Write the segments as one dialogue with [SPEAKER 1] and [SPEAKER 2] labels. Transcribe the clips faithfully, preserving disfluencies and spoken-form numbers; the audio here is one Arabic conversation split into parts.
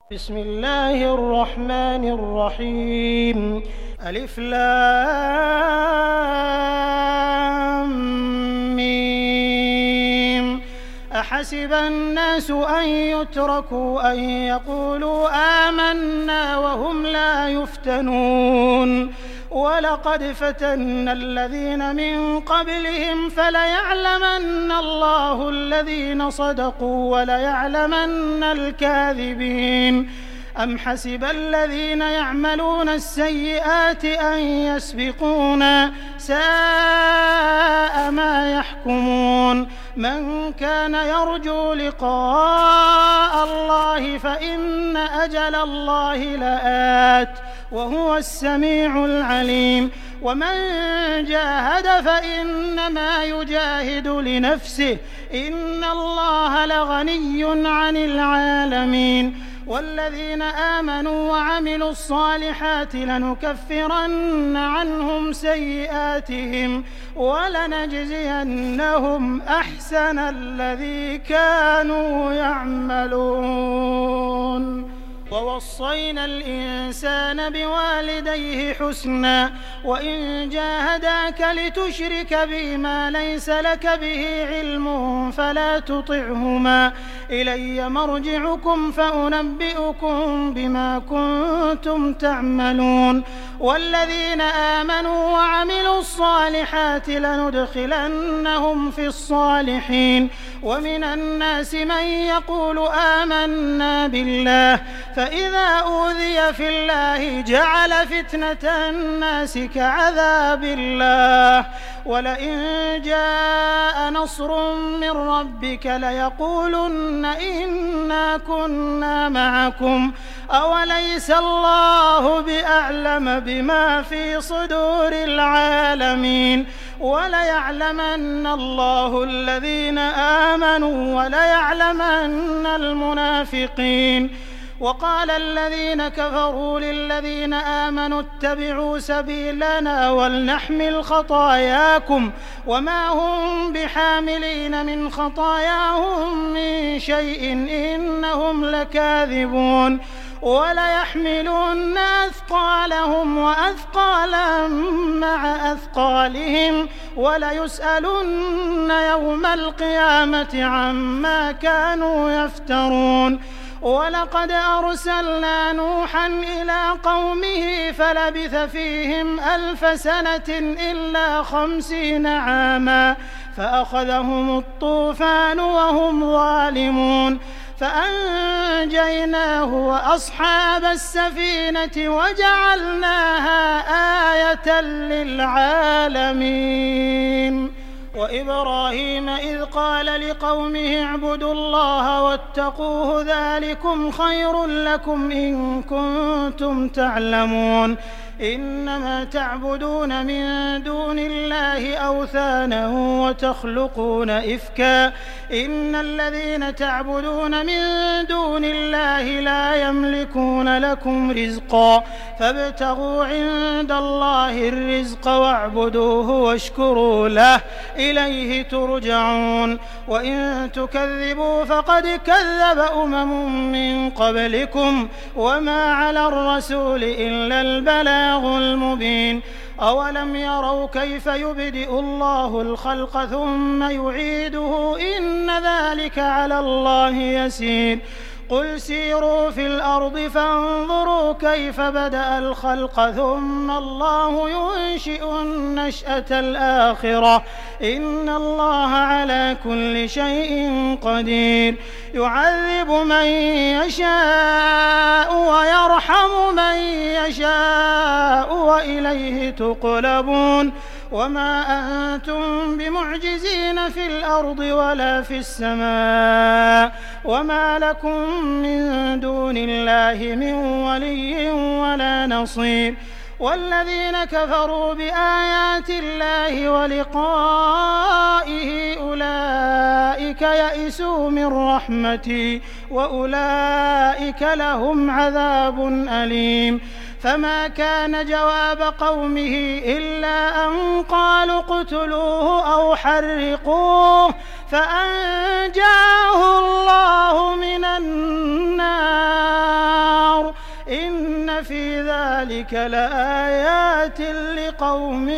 [SPEAKER 1] بسم الله الرحمن الرحيم. ألف لام ميم. أحسب الناس أن يتركوا أن يقولوا آمنا وهم لا يفتنون ولقد فتنا الذين من قبلهم فليعلمن الله الذين صدقوا وليعلمن الكاذبين. أم حسب الذين يعملون السيئات أن يسبقونا ساء ما يحكمون. من كان يرجو لقاء الله فإن أجل الله لآت وهو السميع العليم. ومن جاهد فإنما يجاهد لنفسه إن الله لغني عن العالمين. والذين آمنوا وعملوا الصالحات لنكفرن عنهم سيئاتهم ولنجزينهم أحسن الذي كانوا يعملون. ووصينا الإنسان بوالديه حسنا وإن جاهداك لتشرك بي ما ليس لك به علم فلا تطعهما إلي مرجعكم فأنبئكم بما كنتم تعملون. والذين آمنوا وعملوا الصالحات لندخلنهم في الصالحين. ومن الناس من يقول آمنا بالله فإذا أوذي في الله جعل فتنة الناس كعذاب الله. ولئن جاء نصر من ربك ليقولن إنا كنا معكم أوليس الله بأعلم بما في صدور العالمين. وليعلمن الله الذين آمنوا وليعلمن المنافقين. وقال الذين كفروا للذين آمنوا اتبعوا سبيلنا ولنحمل خطاياكم وما هم بحاملين من خطاياهم من شيء إنهم لكاذبون. وليحملن أثقالهم وأثقالا مع أثقالهم وليسألن يوم القيامة عما كانوا يفترون. ولقد أرسلنا نوحا إلى قومه فلبث فيهم ألف سنة إلا خمسين عاما فأخذهم الطوفان وهم ظالمون فأنجيناه وأصحاب السفينة وجعلناها آية للعالمين. وإبراهيم إذ قال لقومه اعبدوا الله واتقوه ذلكم خير لكم إن كنتم تعلمون. إنما تعبدون من دون الله أوثانا وتخلقون إفكا إن الذين تعبدون من دون الله لا يملكون لكم رزقا فابتغوا عند الله الرزق واعبدوه واشكروا له إليه ترجعون. وإن تكذبوا فقد كذب أمم من قبلكم وما على الرسول إلا البلاغ المبين. أولم يروا كيف يبدئ الله الخلق ثم يعيده إن ذلك على الله يسير. قل سيروا في الأرض فانظروا كيف بدأ الخلق ثم الله ينشئ النشأة الآخرة إن الله على كل شيء قدير. يعذب من يشاء ويرحم من يشاء وإليه تقلبون. وما أنتم بمعجزين في الأرض ولا في السماء وما لكم من دون الله من ولي ولا نصير. والذين كفروا بآيات الله ولقائه أولئك يئسوا من رحمتي وأولئك لهم عذاب أليم. فما كان جواب قومه إلا أن قالوا اقتلوه أو حرقوه فأنجاه الله من النار إن في ذلك لآيات لقوم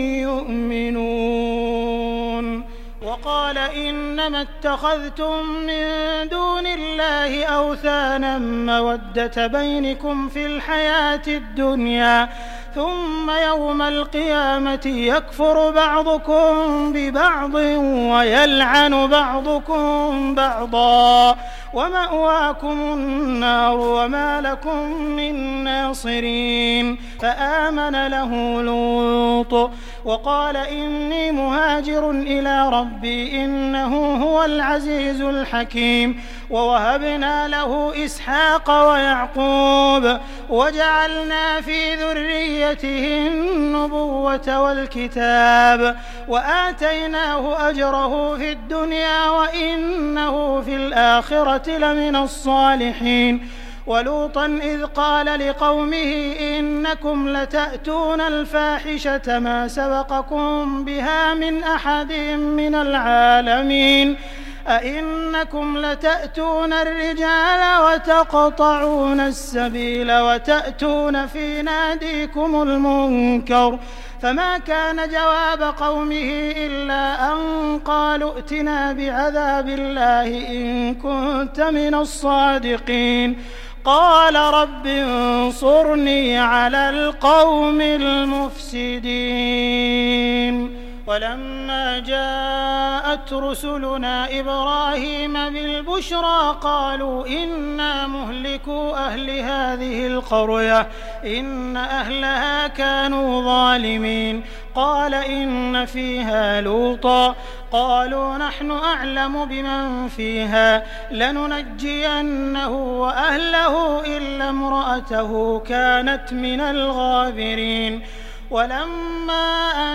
[SPEAKER 1] يؤمنون. وقال إنما اتخذتم من دون الله أوثانا مودة بينكم في الحياة الدنيا ثم يوم القيامة يكفر بعضكم ببعض ويلعن بعضكم بعضا ومأواكم النار وما لكم من ناصرين. فآمن له لوط وقال إني مهاجر إلى ربي إنه هو العزيز الحكيم. ووهبنا له إسحاق ويعقوب وجعلنا في ذريته النبوة والكتاب وآتيناه أجره في الدنيا وإنه في الآخرة لمن الصالحين. ولوطا إذ قال لقومه إنكم لتأتون الفاحشة ما سبقكم بها من أحد من العالمين أئنكم لتأتون الرجال وتقطعون السبيل وتأتون في ناديكم المنكر. فما كان جواب قومه إلا أن قالوا ائتنا بعذاب الله إن كنت من الصادقين. قال رب انصرني على القوم المفسدين. ولما جاءت رسلنا إبراهيم بالبشرى قالوا إنا مهلكو أهل هذه القرية إن أهلها كانوا ظالمين. قال إن فيها لوطا قالوا نحن أعلم بمن فيها لننجينه وأهله إلا امرأته كانت من الغابرين. ولما أن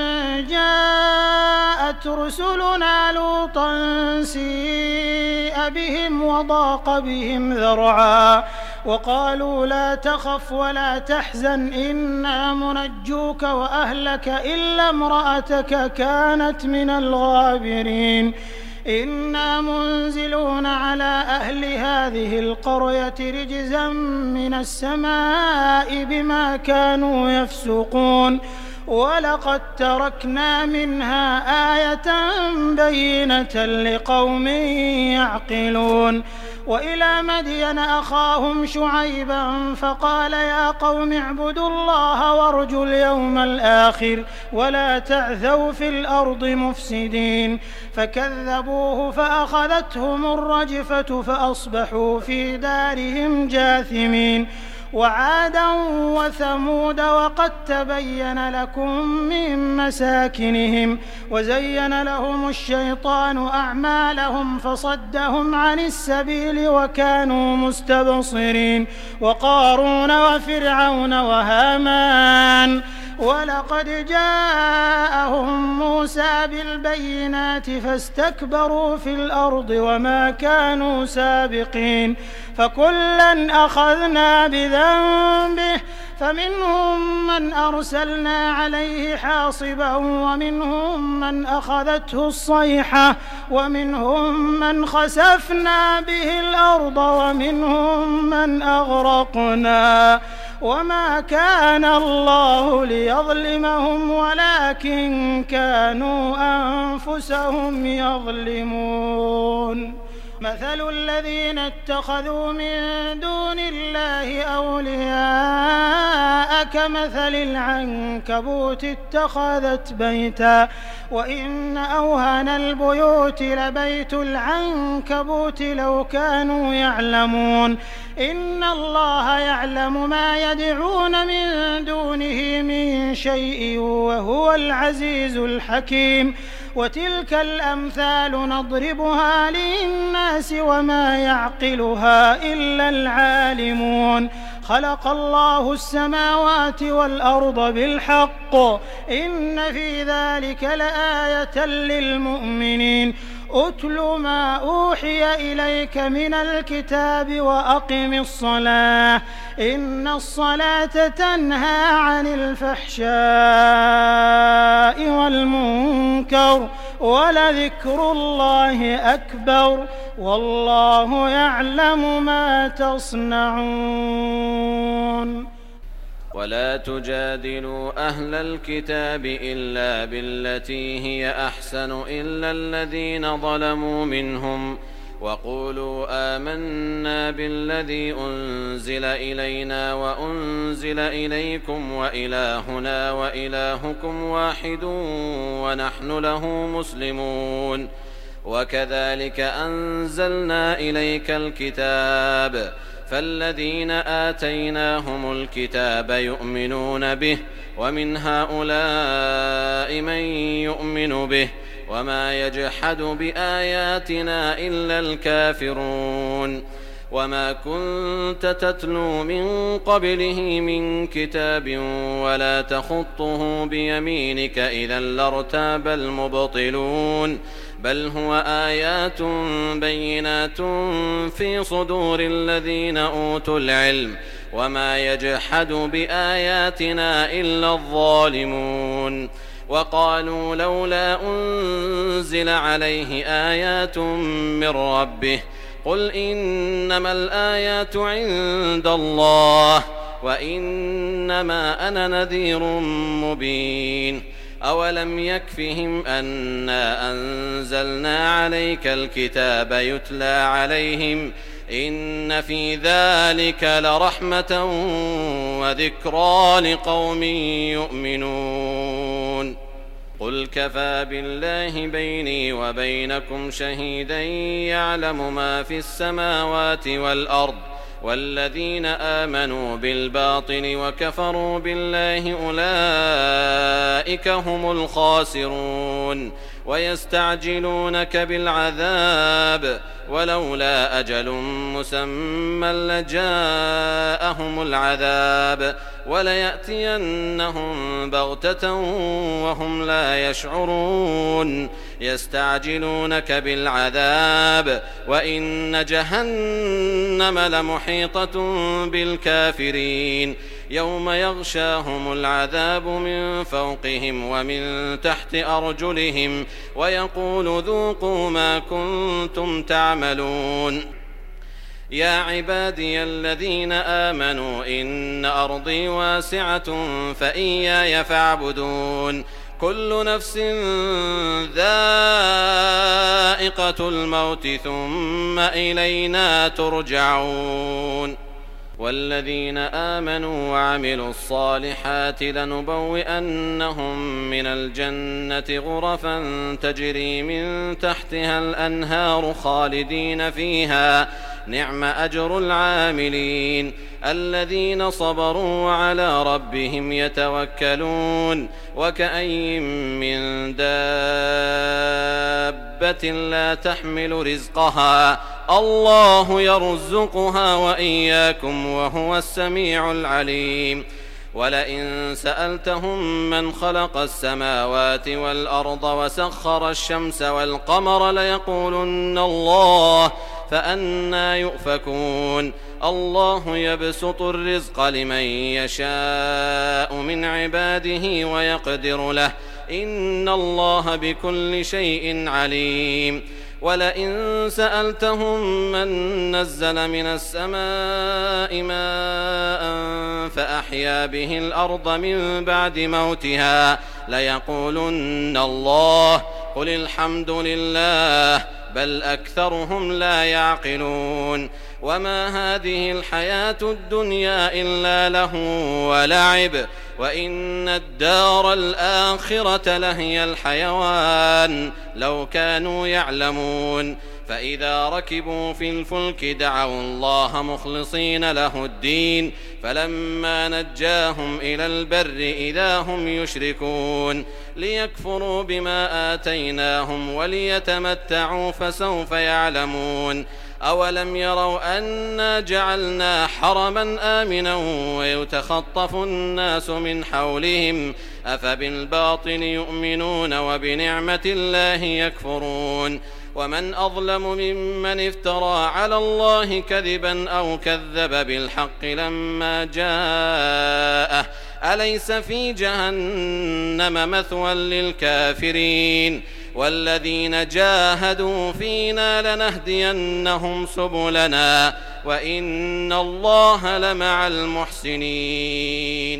[SPEAKER 1] جاءت رسلنا لوطا سيء بهم وضاق بهم ذرعا وقالوا لا تخف ولا تحزن إنا منجوك وأهلك إلا امرأتك كانت من الغابرين. إنا منزلون على أهل هذه القرية رجزا من السماء بما كانوا يفسقون. ولقد تركنا منها آية بينة لقوم يعقلون. وإلى مدين أخاهم شعيبا فقال يا قوم اعبدوا الله وارجوا اليوم الآخر ولا تعثوا في الأرض مفسدين. فكذبوه فأخذتهم الرجفة فأصبحوا في دارهم جاثمين. وعادا وثمود وقد تبين لكم من مساكنهم وزين لهم الشيطان أعمالهم فصدهم عن السبيل وكانوا مستبصرين. وقارون وفرعون وهامان ولقد جاءهم موسى بالبينات فاستكبروا في الأرض وما كانوا سابقين. فكلا أخذنا بذنبه فمنهم من أرسلنا عليه حاصبا ومنهم من أخذته الصيحة ومنهم من خسفنا به الأرض ومنهم من أغرقنا. وما كان الله ليظلمهم ولكن كانوا أنفسهم يظلمون. مثل الذين اتخذوا من دون الله أولياء كمثل العنكبوت اتخذت بيتا وإن أوهن البيوت لبيت العنكبوت لو كانوا يعلمون. إن الله يعلم ما يدعون من دونه من شيء وهو العزيز الحكيم. وتلك الأمثال نضربها للناس وما يعقلها إلا العالمون. خلق الله السماوات والأرض بالحق إن في ذلك لآية للمؤمنين. أتل ما أوحي إليك من الكتاب وأقم الصلاة إن الصلاة تنهى عن الفحشاء والمنكر وَلَذِكْرُ اللَّهِ أَكْبَرُ وَاللَّهُ يَعْلَمُ مَا تَصْنَعُونَ.
[SPEAKER 2] ولا تجادلوا أهل الكتاب إلا بالتي هي أحسن إلا الذين ظلموا منهم وقولوا آمنا بالذي أنزل إلينا وأنزل إليكم وإلهنا وإلهكم واحد ونحن له مسلمون وكذلك أنزلنا إليك الكتاب فالذين آتيناهم الكتاب يؤمنون به ومن هؤلاء من يؤمن به وما يجحد بآياتنا إلا الكافرون وما كنت تتلو من قبله من كتاب ولا تخطه بيمينك إذا لارتاب المبطلون بل هو آيات بينات في صدور الذين أوتوا العلم وما يجحد بآياتنا إلا الظالمون وقالوا لولا أنزل عليه آيات من ربه قل إنما الآيات عند الله وإنما أنا نذير مبين أولم يكفهم أنا أنزلنا عليك الكتاب يتلى عليهم إن في ذلك لرحمة وذكرى لقوم يؤمنون قل كفى بالله بيني وبينكم شهيدا يعلم ما في السماوات والأرض والذين آمنوا بالباطل وكفروا بالله أولئك هم الخاسرون ويستعجلونك بالعذاب ولولا أجل مسمى لجاءهم العذاب وليأتينهم بغتة وهم لا يشعرون يستعجلونك بالعذاب وإن جهنم لمحيطة بالكافرين يوم يغشاهم العذاب من فوقهم ومن تحت أرجلهم ويقول ذوقوا ما كنتم تعملون يا عبادي الذين آمنوا إن أرضي واسعة فإياي فاعبدون كل نفس ذائقة الموت ثم إلينا ترجعون والذين آمنوا وعملوا الصالحات لنبوئنهم من الجنة غرفا تجري من تحتها الأنهار خالدين فيها نعم أجر العاملين الذين صبروا وعلى ربهم يتوكلون وكأين من دابة لا تحمل رزقها الله يرزقها وإياكم وهو السميع العليم ولئن سألتهم من خلق السماوات والأرض وسخر الشمس والقمر ليقولن الله فأنى يؤفكون الله يبسط الرزق لمن يشاء من عباده ويقدر له إن الله بكل شيء عليم ولئن سألتهم من نزل من السماء ماء فأحيا به الأرض من بعد موتها ليقولن الله قل الحمد لله بل أكثرهم لا يعقلون وما هذه الحياة الدنيا إلا له ولعب وإن الدار الآخرة لهي الحيوان لو كانوا يعلمون فإذا ركبوا في الفلك دعوا الله مخلصين له الدين فلما نجاهم إلى البر إذا هم يشركون ليكفروا بما آتيناهم وليتمتعوا فسوف يعلمون أولم يروا أنا جعلنا حرما آمنا ويتخطف الناس من حولهم أفبالباطل يؤمنون وبنعمة الله يكفرون ومن أظلم ممن افترى على الله كذبا أو كذب بالحق لما جاءه أليس في جهنم مثوى للكافرين والذين جاهدوا فينا لنهدينهم سبلنا وإن الله لمع المحسنين.